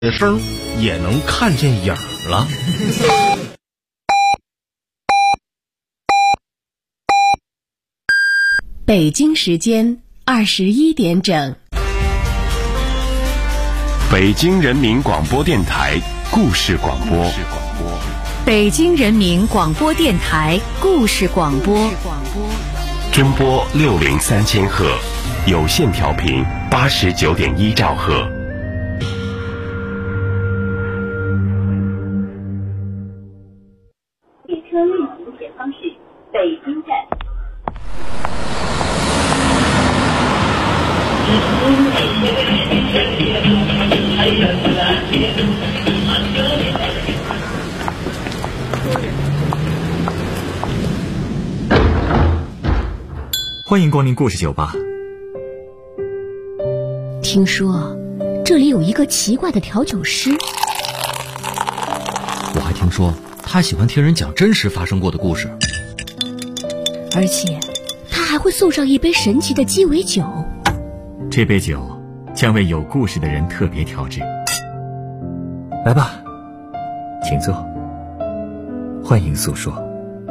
的声也能看见影儿了。 北京时间21点整。 北京人民广播电台故事广播。 北京人民广播电台故事广播。 中波603000赫，有线调频89.1兆赫。 列车运行前方是北京站。 欢迎光临故事酒吧。 听说这里有一个奇怪的调酒师， 我还听说他喜欢听人讲真实发生过的故事， 而且他还会送上一杯神奇的鸡尾酒。 这杯酒将为有故事的人特别调制。来吧，请坐，欢迎诉说，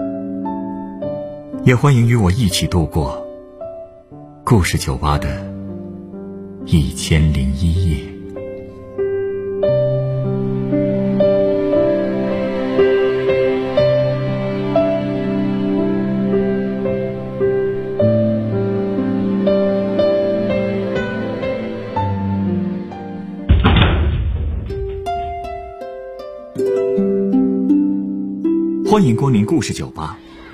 也欢迎与我一起度过故事酒吧的1001夜。欢迎光临故事酒吧。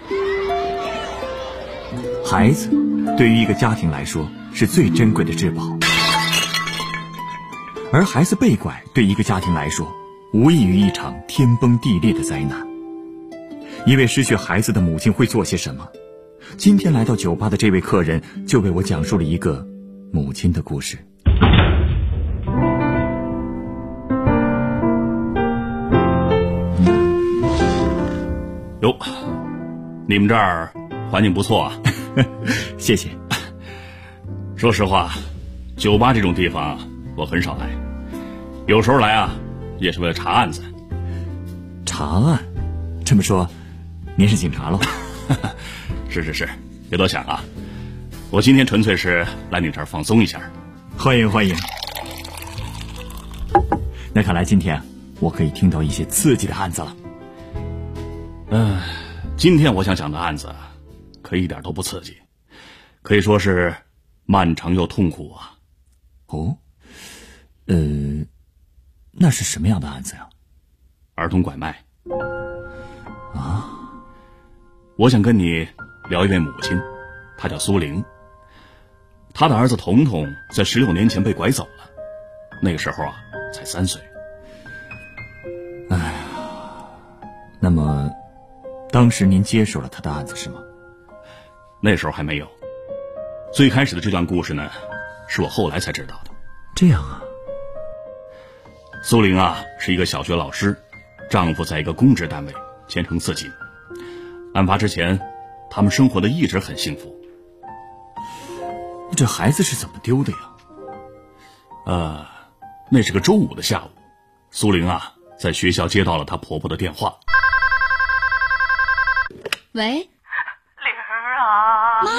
孩子对于一个家庭来说是最珍贵的至宝，而孩子被拐对一个家庭来说无异于一场天崩地裂的灾难。一位失去孩子的母亲会做些什么？今天来到酒吧的这位客人就为我讲述了一个母亲的故事。 哟，你们这儿环境不错啊。 谢谢。 说实话，酒吧这种地方我很少来，有时候来啊也是为了查案子。 查案？这么说您是警察喽？ 是，别多想啊，我今天纯粹是来你这儿放松一下。 欢迎。那看来今天我可以听到一些刺激的案子了。 今天我想讲的案子可一点都不刺激，可以说是漫长又痛苦啊。 哦，那是什么样的案子呀？ 儿童拐卖。 啊？ 我想跟你聊一位母亲，她叫苏玲。她的儿子彤彤在16年前被拐走了，那个时候啊才3岁。 哎呀，那么当时您接手了他的案子是吗？ 那时候还没有，最开始的这段故事呢是我后来才知道的。 这样啊。 苏玲啊是一个小学老师，丈夫在一个公职单位，前程似锦。案发之前他们生活的一直很幸福。 这孩子是怎么丢的呀？ 那是个周五的下午，苏玲啊在学校接到了她婆婆的电话。 喂， 玲儿啊， 妈，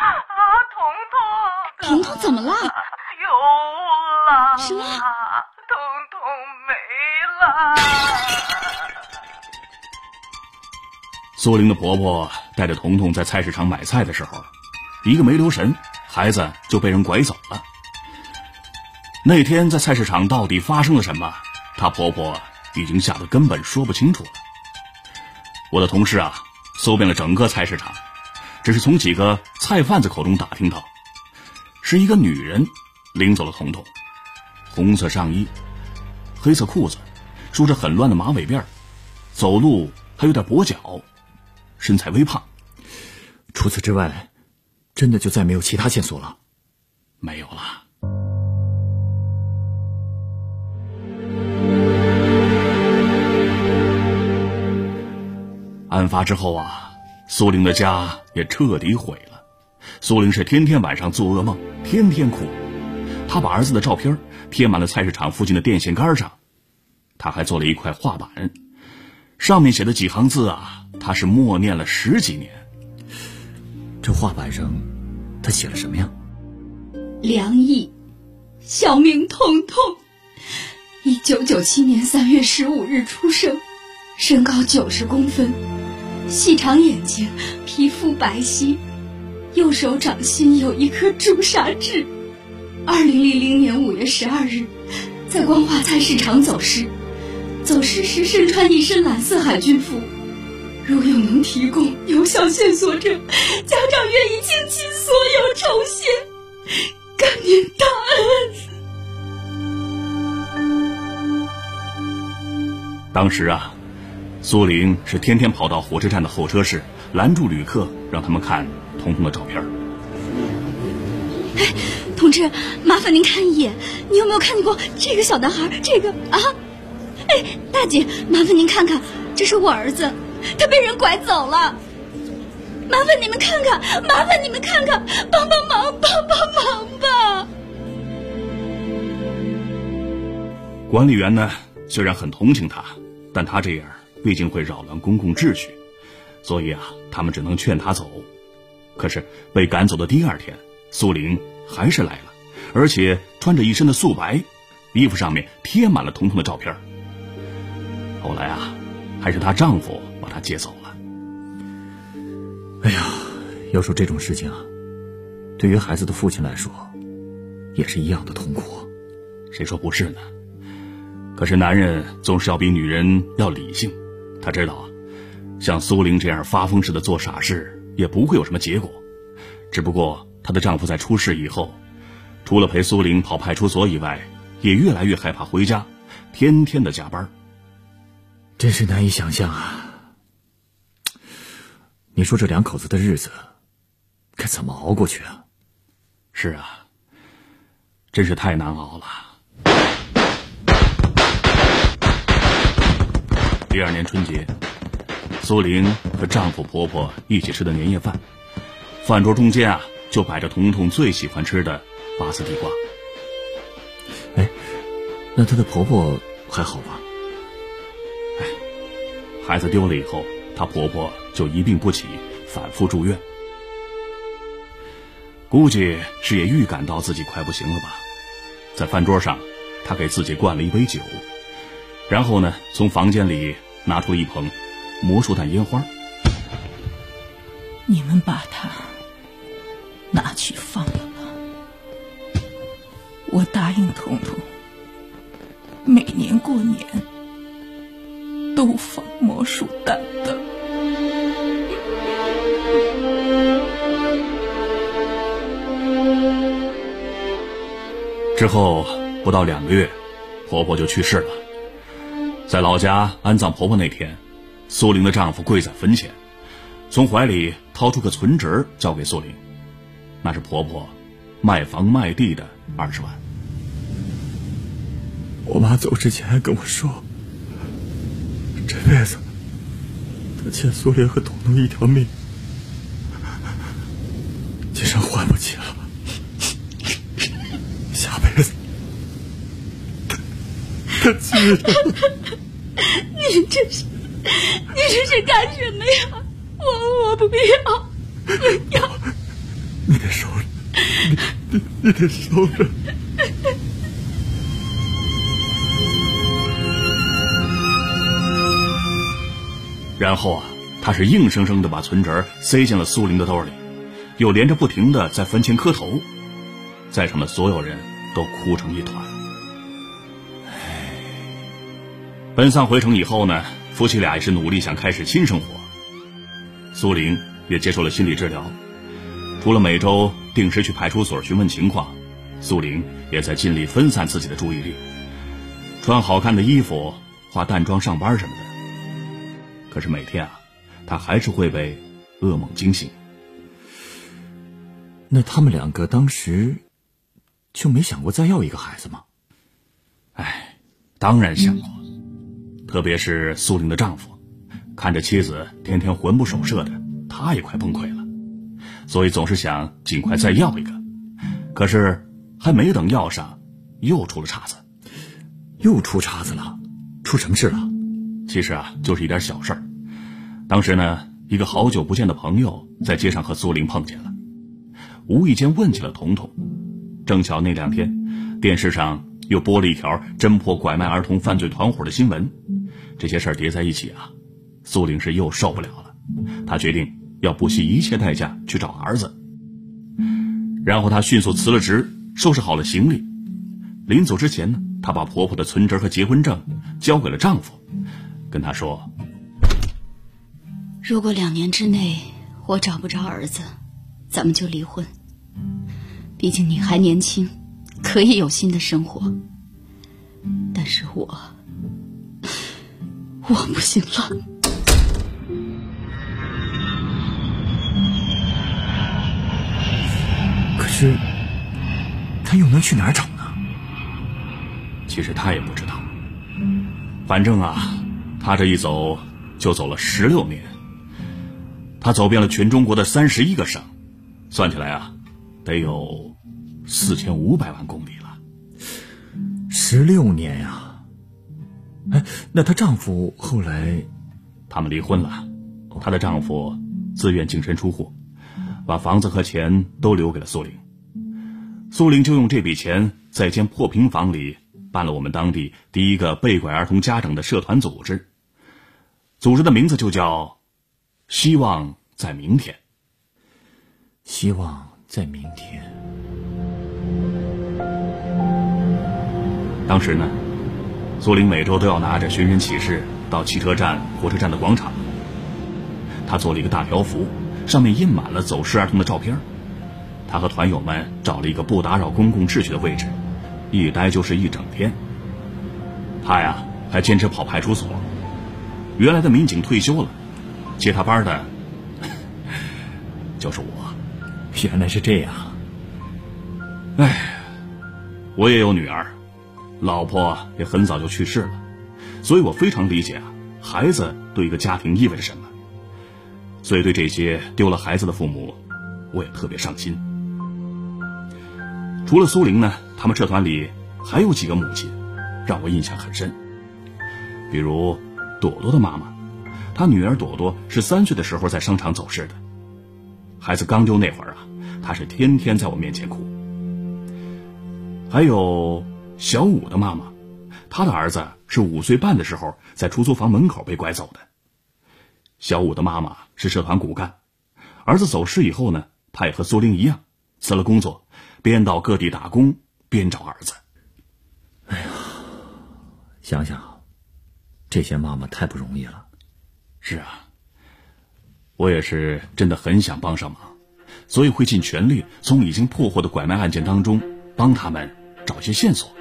彤彤怎么了？ 有了， 什么？ 彤彤没了。 苏玲的婆婆带着彤彤在菜市场买菜的时候，一个没留神，孩子就被人拐走了。那天在菜市场到底发生了什么，她婆婆已经吓得根本说不清楚了。我的同事啊搜遍了整个菜市场，只是从几个菜贩子口中打听到，是一个女人领走了彤彤。红色上衣，黑色裤子，梳着很乱的马尾辫，走路还有点跛脚，身材微胖。 除此之外，真的就再没有其他线索了？ 没有了。案发之后啊，苏玲的家也彻底毁了。苏玲是天天晚上做噩梦，天天哭。她把儿子的照片贴满了菜市场附近的电线杆上， 他还做了一块画板，上面写的几行字啊，他是默念了10几年。 这画板上他写了什么呀？ 梁毅，小名彤彤，1997年3月15日出生，身高90公分，细长眼睛，皮肤白皙，右手掌心有一颗朱砂痣。2000年5月12日，在光华菜市场走失时身穿一身蓝色海军服。如有能提供有效线索者，家长愿意倾其所有酬谢，感念大恩。 当时啊，苏玲是天天跑到火车站的候车室，拦住旅客，让他们看彤彤的照片。 哎，同志，麻烦您看一眼，你有没有看见过这个小男孩？这个啊，哎，大姐，麻烦您看看，这是我儿子，他被人拐走了。麻烦你们看看，麻烦你们看看，帮帮忙，帮帮忙吧。 管理员呢，虽然很同情他，但他这样毕竟会扰乱公共秩序，所以啊，他们只能劝他走。可是被赶走的第2天，苏玲还是来了，而且穿着一身的素白，衣服上面贴满了彤彤的照片。后来啊，还是她丈夫把她接走了。 哎呀，要说这种事情啊，对于孩子的父亲来说也是一样的痛苦。 谁说不是呢？可是男人总是要比女人要理性，他知道啊，像苏玲这样发疯似的做傻事也不会有什么结果。只不过她的丈夫在出事以后，除了陪苏玲跑派出所以外，也越来越害怕回家，天天的加班。 真是难以想象啊！你说这2口子的日子该怎么熬过去啊？ 是啊，真是太难熬了。第2年春节，苏玲和丈夫婆婆一起吃的年夜饭，饭桌中间啊，就摆着彤彤最喜欢吃的拔丝地瓜。 哎，那她的婆婆还好吧？ 哎，孩子丢了以后，她婆婆就一病不起，反复住院。估计是也预感到自己快不行了吧。在饭桌上，她给自己灌了一杯酒，然后呢，从房间里拿出一捧魔术弹烟花。 你们把它拿去放了吧。我答应彤彤，每年过年都放魔术弹的。 之后不到2个月，婆婆就去世了。在老家安葬婆婆那天，苏玲的丈夫跪在坟前，从怀里掏出个存折交给苏玲，那是婆婆卖房卖地的20万。 我妈走之前还跟我说，这辈子她欠苏玲和彤彤一条命，今生还不起了，下辈子她记得。 你这是干什么呀？我不要，不要！ 你得收着，你得收着。 然后啊，他是硬生生的把存折塞进了苏玲的兜里，又连着不停的在坟前磕头，在场的所有人都哭成一团。奔丧回城以后呢，夫妻俩也是努力想开始新生活。苏玲也接受了心理治疗，除了每周定时去派出所询问情况，苏玲也在尽力分散自己的注意力，穿好看的衣服，化淡妆上班什么的。可是每天啊，她还是会被噩梦惊醒。 那他们2个当时就没想过再要一个孩子吗？ 哎，当然想过。特别是苏玲的丈夫，看着妻子天天魂不守舍的，他也快崩溃了，所以总是想尽快再要一个。可是还没等要上，又出了岔子。 又出岔子了？ 出什么事了？ 其实啊，就是一点小事儿。当时呢，一个好久不见的朋友在街上和苏玲碰见了，无意间问起了彤彤。正巧那2天，电视上又播了一条侦破拐卖儿童犯罪团伙的新闻。这些事儿叠在一起啊，苏玲是又受不了了。她决定要不惜一切代价去找儿子。然后她迅速辞了职，收拾好了行李。临走之前呢，她把婆婆的存折和结婚证交给了丈夫，跟他说： 如果2年之内我找不着儿子，咱们就离婚。毕竟你还年轻，可以有新的生活。但是我不行了。 可是他又能去哪儿找呢？ 其实他也不知道。反正啊，他这一走就走了16年。他走遍了全中国的31个省，算起来啊，得有4500万公里了。 16年呀！哎，那她丈夫后来， 他们离婚了。她的丈夫自愿净身出户，把房子和钱都留给了苏玲。苏玲就用这笔钱在一间破平房里办了我们当地第一个被拐儿童家长的社团组织，组织的名字就叫希望在明天。 希望在明天。 当时呢，苏玲每周都要拿着寻人启事到汽车站、火车站的广场。她做了一个大条幅，上面印满了走失儿童的照片。她和团友们找了一个不打扰公共秩序的位置，一待就是一整天。她呀，还坚持跑派出所。原来的民警退休了，接他班的就是我。 原来是这样。 哎，我也有女儿，老婆也很早就去世了，所以我非常理解啊，孩子对一个家庭意味着什么。所以对这些丢了孩子的父母，我也特别伤心。除了苏玲呢，他们社团里还有几个母亲让我印象很深。比如朵朵的妈妈，她女儿朵朵是3岁的时候在商场走失的。孩子刚丢那会儿啊，她是天天在我面前哭。还有小武的妈妈，她的儿子是5岁半的时候在出租房门口被拐走的。小武的妈妈是社团骨干，儿子走失以后呢，她也和苏玲一样，辞了工作，边到各地打工边找儿子。 哎呀，想想这些妈妈太不容易了。 是啊，我也是真的很想帮上忙，所以会尽全力从已经破获的拐卖案件当中帮他们找些线索。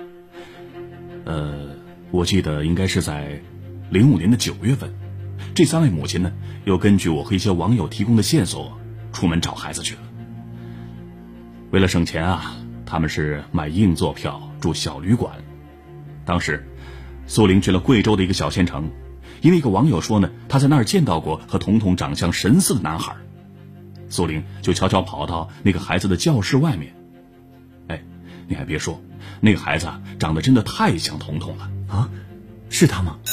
我记得应该是在05年的9月份，这3位母亲呢，又根据我和一些网友提供的线索，出门找孩子去了。为了省钱啊，他们是买硬座票住小旅馆。当时苏玲去了贵州的一个小县城，因为一个网友说呢，他在那儿见到过和彤彤长相神似的男孩。苏玲就悄悄跑到那个孩子的教室外面。哎，你还别说，那个孩子长得真的太像彤彤了啊！是他吗？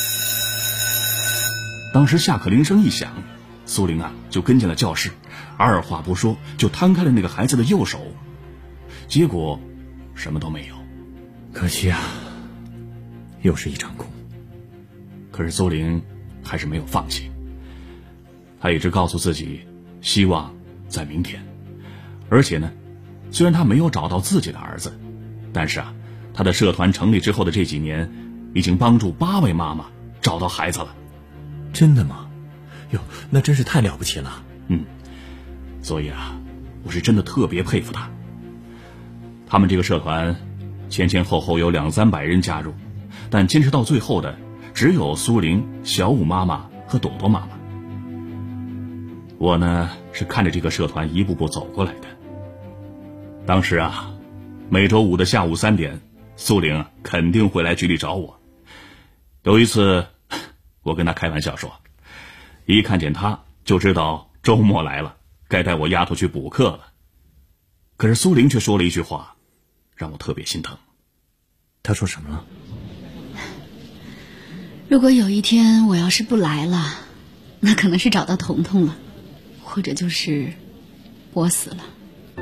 当时下课铃声一响，苏玲啊就跟进了教室，二话不说就摊开了那个孩子的右手，结果什么都没有。 可惜啊，又是一场空。 可是苏玲还是没有放弃，她一直告诉自己，希望在明天。而且呢，虽然她没有找到自己的儿子，但是啊，她的社团成立之后的这几年，已经帮助8位妈妈找到孩子了。 真的吗？哟，那真是太了不起了。 所以啊，我是真的特别佩服她。他们这个社团前后有200-300人加入，但坚持到最后的只有苏玲、小武妈妈和朵朵妈妈。我呢，是看着这个社团一步步走过来的。当时啊，每周5的下午3点，苏玲肯定会来局里找我。有一次我跟她开玩笑说，一看见她就知道周末来了，该带我丫头去补课了。可是苏玲却说了一句话，让我特别心疼。 她说什么了？ 如果有一天我要是不来了，那可能是找到彤彤了，或者就是我死了。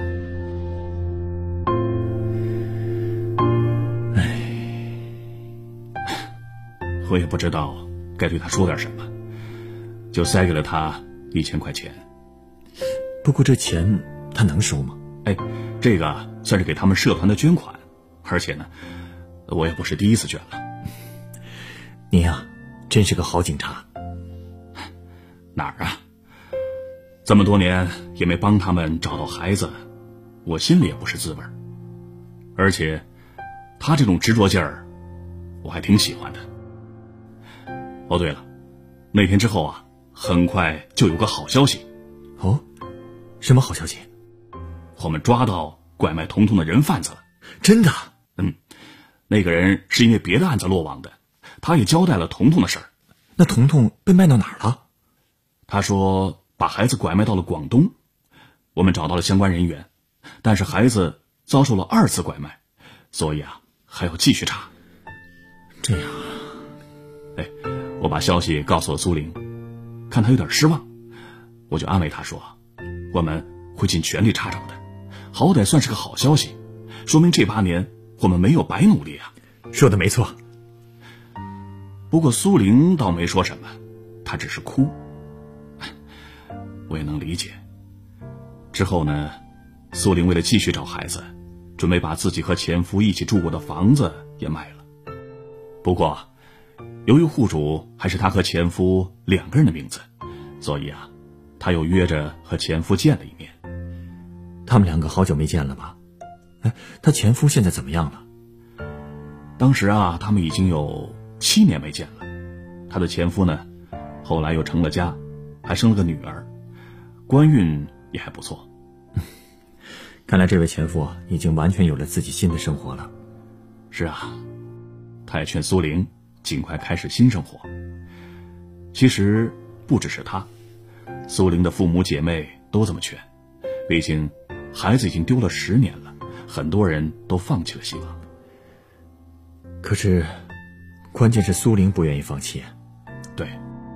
我也不知道该对他说点什么，就塞给了他1000块钱。 不过这钱他能收吗？ 这个算是给他们社团的捐款，而且呢，我也不是第一次捐了。 你呀，真是个好警察。 哪儿啊？这么多年也没帮他们找到孩子，我心里也不是滋味。而且他这种执着劲儿，我还挺喜欢的。哦，对了，那天之后啊，很快就有个好消息。 哦，什么好消息？ 我们抓到拐卖彤彤的人贩子了。 真的？ 那个人是因为别的案子落网的，他也交代了彤彤的事儿。 那彤彤被卖到哪儿了？ 他说把孩子拐卖到了广东，我们找到了相关人员，但是孩子遭受了2次拐卖，所以啊，还要继续查。 这样， 我把消息告诉了苏玲，看他有点失望，我就安慰他说，我们会尽全力查找的，好歹算是个好消息，说明这8年我们没有白努力啊。 说的没错。 不过苏玲倒没说什么，她只是哭。我也能理解。之后呢，苏玲为了继续找孩子，准备把自己和前夫一起住过的房子也卖了。不过由于户主还是她和前夫2个人的名字，所以啊，她又约着和前夫见了一面。 他们2个好久没见了吧？她前夫现在怎么样了？ 当时啊，他们已经有7年没见了。她的前夫呢，后来又成了家，还生了个女儿，官运也还不错。 看来这位前夫已经完全有了自己新的生活了。 是啊，他也劝苏玲尽快开始新生活。其实不只是他，苏玲的父母姐妹都这么劝，毕竟孩子已经丢了10年了，很多人都放弃了希望。 可是关键是苏玲不愿意放弃。 对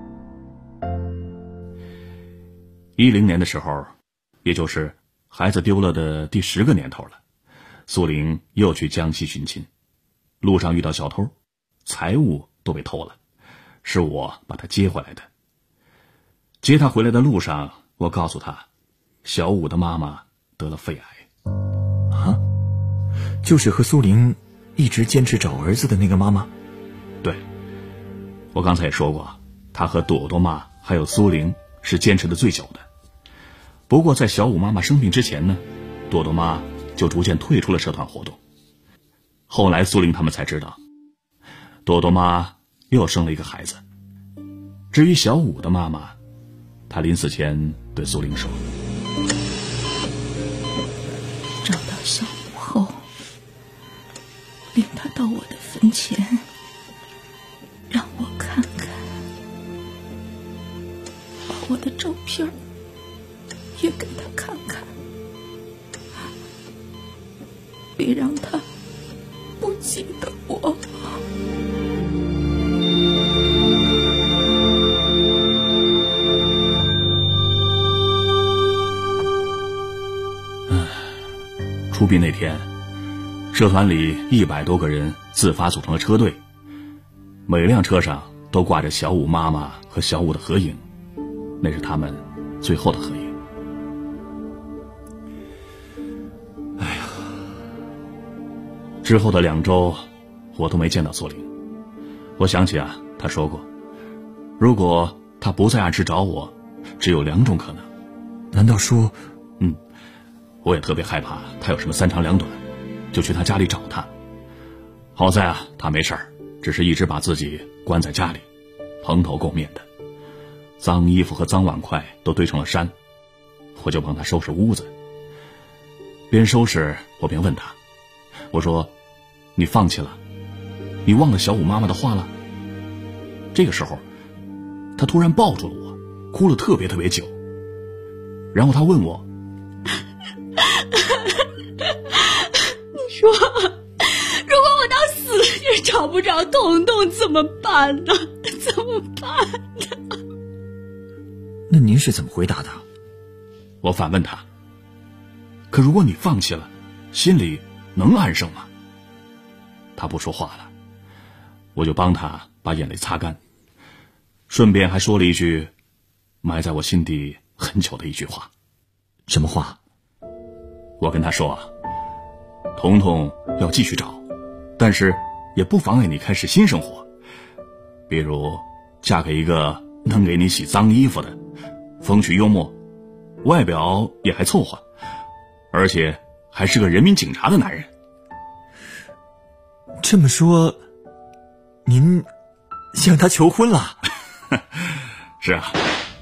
，10年的时候，也就是孩子丢了的第10个年头了，苏玲又去江西寻亲，路上遇到小偷，财物都被偷了，是我把他接回来的。接他回来的路上，我告诉他，小武的妈妈得了肺癌。 啊？就是和苏玲一直坚持找儿子的那个妈妈？ 对，我刚才也说过，他和朵朵妈还有苏玲是坚持的最久的。不过在小武妈妈生病之前呢，朵朵妈就逐渐退出了社团活动。后来苏玲他们才知道，朵朵妈又生了一个孩子。至于小武的妈妈，她临死前对苏玲说， 找到小武后，领他到我的坟前，让我看看，把我的照片也给他看看，别让他不记得我。 出殡那天，社团里100多个人自发组成了车队，每辆车上都挂着小武妈妈和小武的合影，那是他们最后的合影。哎呀，之后的2周我都没见到苏玲。我想起啊，她说过，如果她不在暗室找我，只有2种可能。 难道说…… 我也特别害怕他有什么3长2短，就去他家里找他。好在啊，他没事儿，只是一直把自己关在家里，蓬头垢面的，脏衣服和脏碗筷都堆成了山。我就帮他收拾屋子，边收拾我边问他，我说，你放弃了？你忘了小武妈妈的话了？这个时候他突然抱住了我，哭了特别特别久。然后他问我， 你说，如果我到死这是找不着彤彤怎么办呢？怎么办呢？ 那您是怎么回答的？ 我反问他，可如果你放弃了，心里能安生吗？他不说话了，我就帮他把眼泪擦干，顺便还说了一句埋在我心底很久的一句话。 什么话？ 我跟他说，彤彤要继续找，但是也不妨碍你开始新生活，比如嫁给一个能给你洗脏衣服的，风趣幽默，外表也还凑合，而且还是个人民警察的男人。 这么说，您向他求婚了？ 是啊，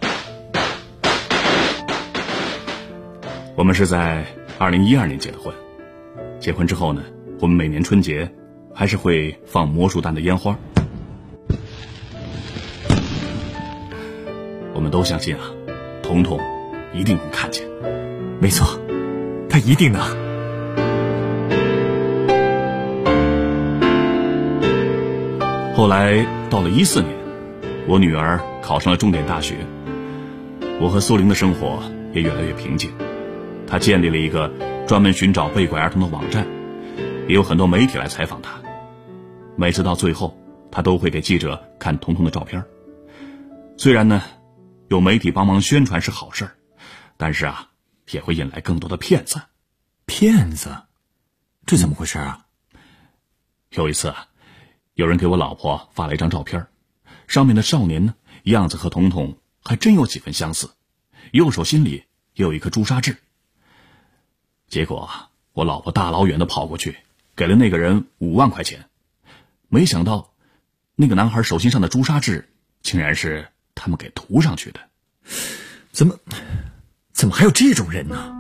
我们是在2012年结的婚。结婚之后呢，我们每年春节还是会放魔术弹的烟花。我们都相信啊，彤彤一定能看见。 没错，他一定能。 后来到了14年，我女儿考上了重点大学，我和苏玲的生活也越来越平静。她建立了一个专门寻找被拐儿童的网站，也有很多媒体来采访她。每次到最后，她都会给记者看彤彤的照片。虽然呢，有媒体帮忙宣传是好事，但是啊，也会引来更多的骗子。 骗子？这怎么回事啊？ 有一次啊，有人给我老婆发了一张照片，上面的少年呢，样子和彤彤还真有几分相似，右手心里也有一颗朱砂痣。结果我老婆大老远的跑过去，给了那个人5万块钱，没想到那个男孩手心上的朱砂痣竟然是他们给涂上去的。 怎么还有这种人呢？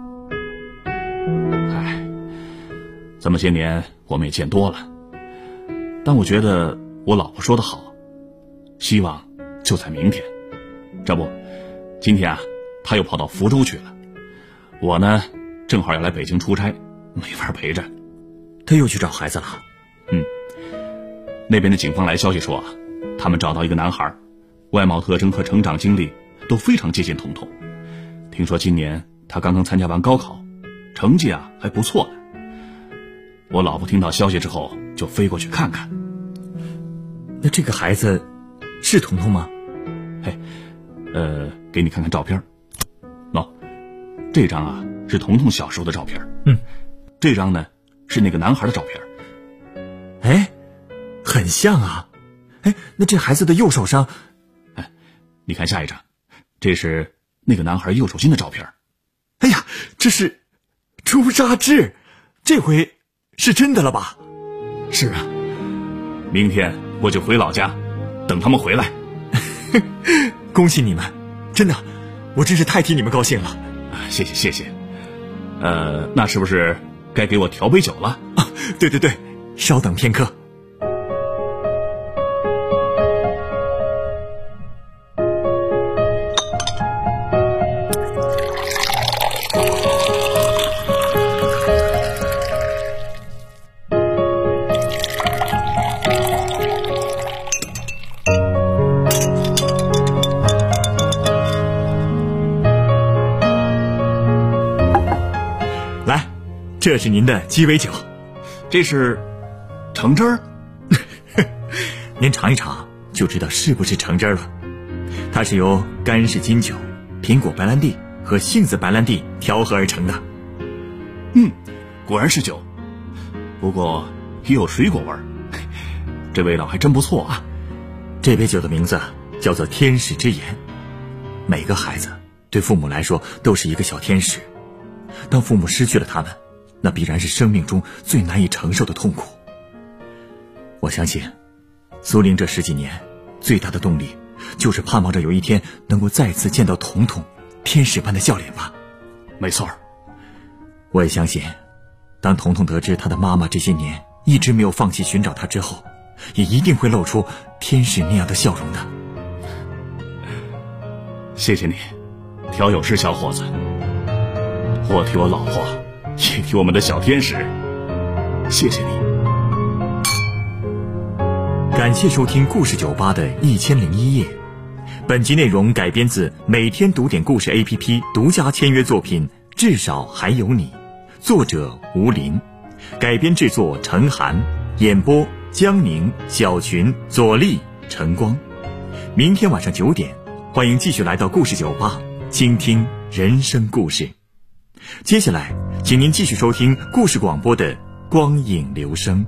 唉，这么些年我们也见多了，但我觉得我老婆说得好，希望就在明天。这不，今天啊，她又跑到福州去了，我呢正好要来北京出差，没法陪着。 他又去找孩子了？ 那边的警方来消息说啊，他们找到一个男孩，外貌特征和成长经历都非常接近彤彤。听说今年他刚刚参加完高考，成绩啊还不错呢。我老婆听到消息之后就飞过去看看。 那这个孩子是彤彤吗？ 给你看看照片。这张啊是彤彤小时候的照片。这张呢是那个男孩的照片。 很像啊。那这孩子的右手上， 你看下一张，这是那个男孩右手心的照片。 哎呀，这是朱砂痣，这回是真的了吧？ 是啊，明天我就回老家，等他们回来。 恭喜你们，真的，我真是太替你们高兴了。 谢谢谢谢。那是不是该给我调杯酒了？ 对，稍等片刻。这是您的鸡尾酒。 这是橙汁儿。 您尝一尝就知道是不是橙汁了。它是由干式金酒、苹果白兰地和杏子白兰地调和而成的。 果然是酒，不过也有水果味儿，这味道还真不错啊。 这杯酒的名字叫做天使之眼。每个孩子对父母来说都是一个小天使，当父母失去了他们，那必然是生命中最难以承受的痛苦。我相信苏玲这10几年最大的动力就是盼望着有一天能够再次见到彤彤天使般的笑脸吧。 没错， 我也相信当彤彤得知他的妈妈这些年一直没有放弃寻找他之后，也一定会露出天使那样的笑容的。 谢谢你，调酒师小伙子，我替我老婆也替我们的小天使谢谢你。 感谢收听故事酒吧的1001夜。本集内容改编自每天读点故事 APP 独家签约作品《至少还有你》，作者吴林，改编制作陈涵，演播江宁、小群、左立、陈光。明天晚上9点，欢迎继续来到故事酒吧，倾听人生故事。接下来，请您继续收听故事广播的光影留声。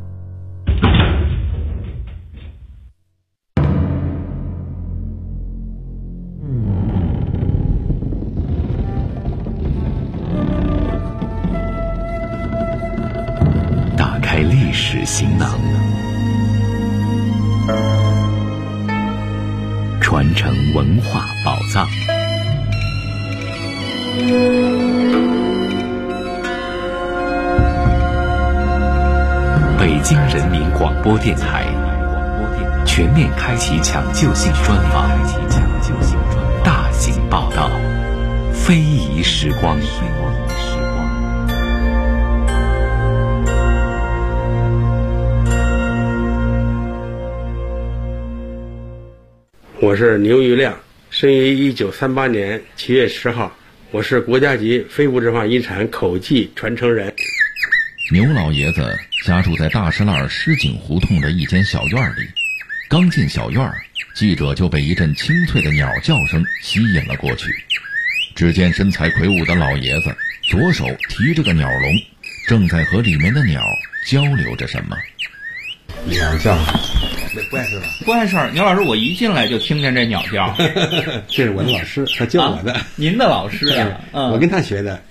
打开历史行囊，传承文化宝藏。北京人民广播电台全面开启抢救性专访，大型报道，非遗时光。 我是牛玉亮，生于1938年7月10号，我是国家级非物质文化遗产口技传承人。 牛老爷子家住在大石栏狮井胡同的一间小院里，刚进小院，记者就被一阵清脆的鸟叫声吸引了过去。只见身材魁梧的老爷子左手提着个鸟笼，正在和里面的鸟交流着什么。 鸟叫，不碍事吧？ 不碍事儿。牛老师，我一进来就听见这鸟叫。 这是我的老师，他教我的。 您的老师啊？ 我跟他学的。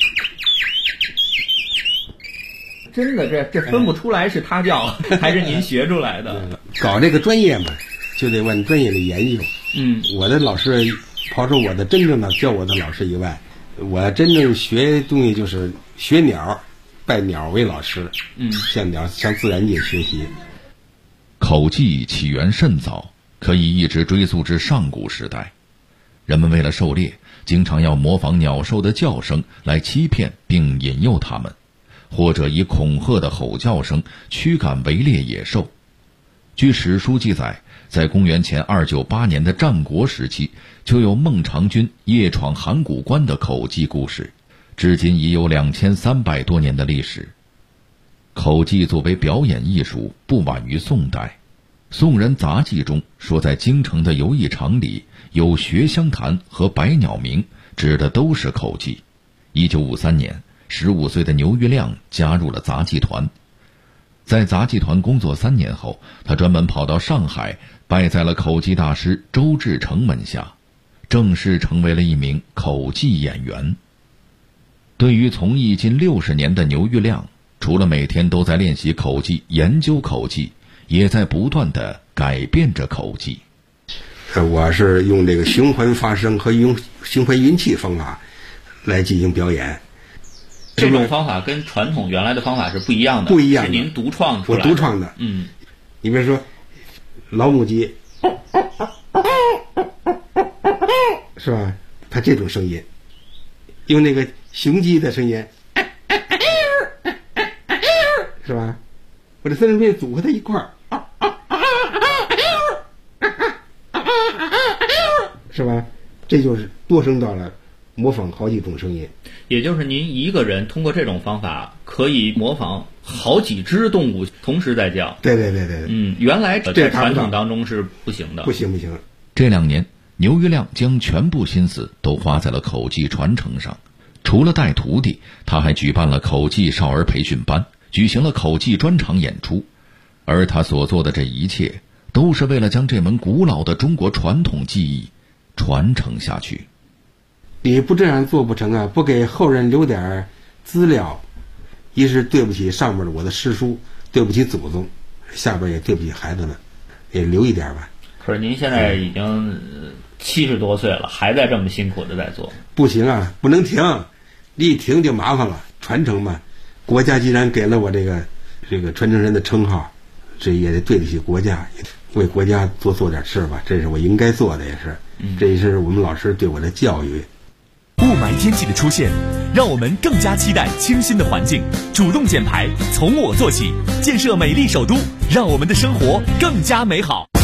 真的，这分不出来是他叫还是您学出来的。 搞这个专业嘛，就得往专业里研究。我的老师刨出我的真正的教我的老师以外，我真正学东西就是学鸟，拜鸟为老师。向自然界学习。 口技起源甚早，可以一直追溯至上古时代。人们为了狩猎，经常要模仿鸟兽的叫声来欺骗并引诱它们，或者以恐吓的吼叫声驱赶围猎野兽。据史书记载，在公元前298年的战国时期，就有孟尝君夜闯函谷关的口技故事，至今已有2300多年的历史。口技作为表演艺术，不晚于宋代。宋人杂记中说，在京城的游艺场里有学香坛和百鸟鸣，指的都是口技。1953年，15岁的牛玉亮加入了杂技团。在杂技团工作3年后，他专门跑到上海，拜在了口技大师周志成门下，正式成为了一名口技演员。对于从艺近60年的牛玉亮，除了每天都在练习口技、研究口技，也在不断地改变着口技。 我是用这个循环发声和用循环运气方法来进行表演。 这种方法跟传统原来的方法是不一样的。 不一样的， 是您独创出来的。 我独创的。你比如说老母鸡，是吧？它这种声音，用那个雄鸡的声音，是吧？我这3声变组合在一块儿，是吧？这就是多声道了，模仿好几种声音。 也就是您一个人通过这种方法可以模仿好几只动物同时在叫。 对。 原来在传统当中是不行的。 不行。 这2年，牛玉亮将全部心思都花在了口技传承上。除了带徒弟，他还举办了口技少儿培训班，举行了口技专场演出。而他所做的这一切，都是为了将这门古老的中国传统技艺传承下去。 你不这样做不成啊！不给后人留点资料，一是对不起上面的我的师叔，对不起祖宗，下边也对不起孩子们，也留一点吧。 可是您现在已经70多岁了，还在这么辛苦的在做。 不行啊，不能停，一停就麻烦了。传承嘛，国家既然给了我这个传承人的称号，这也得对得起国家，为国家做点事吧，这是我应该做的，也是，这也是我们老师对我的教育。 故霾天气的出现，让我们更加期待清新的环境。主动减排，从我做起，建设美丽首都，让我们的生活更加美好。